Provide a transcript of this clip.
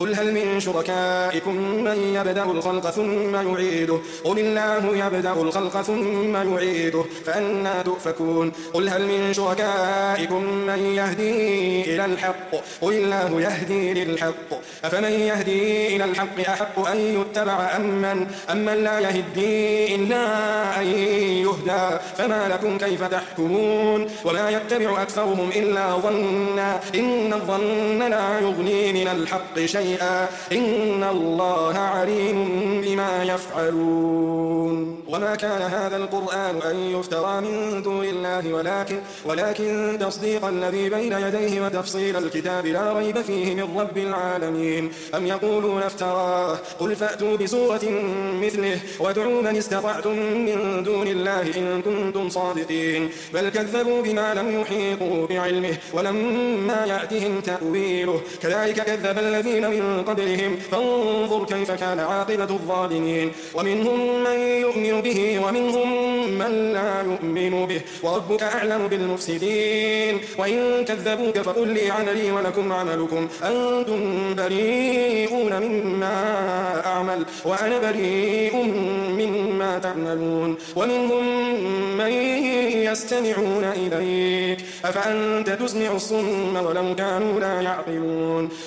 قل هل من شركائكم من يبدأ الخلق ثم يعيده قل الله يبدأ الخلق ثم يعيده فأنى تؤفكون قل هل من شركائكم من يهدي إلى الحق قل الله يهدي للحق أفمن يهدي إلى الحق أحق أن يتبع أمن لا يهدي إلا أن يهدى فما لكم كيف تحكمون وما يتبع أكثرهم إلا ظنا إن الظن لا يغني من الحق شيئا إن الله عليم بما يفعلون وما كان هذا القرآن أن يفترى من دون الله ولكن تصديق الذي بين يديه وتفصيل الكتاب لا ريب فيه من رب العالمين أم يقولون افتراه قل فأتوا بسورة مثله وادعوا من استطعتم من دون الله إن كنتم صادقين بل كذبوا بما لم يحيطوا بعلمه ولما يأتهم تأويله كذلك كذب الذين من قبلهم فانظر كيف كان عاقبة الظالمين ومنهم من يؤمن به ومنهم من لا يؤمن به وربك أعلم بالمفسدين وإن كذبوك فقل لي عملي ولكم عملكم أنتم بريئون مما أعمل وأنا بريء مما تعملون ومنهم من يستمعون إليك أفأنت تسمع الصم ولو كانوا لا يعقلون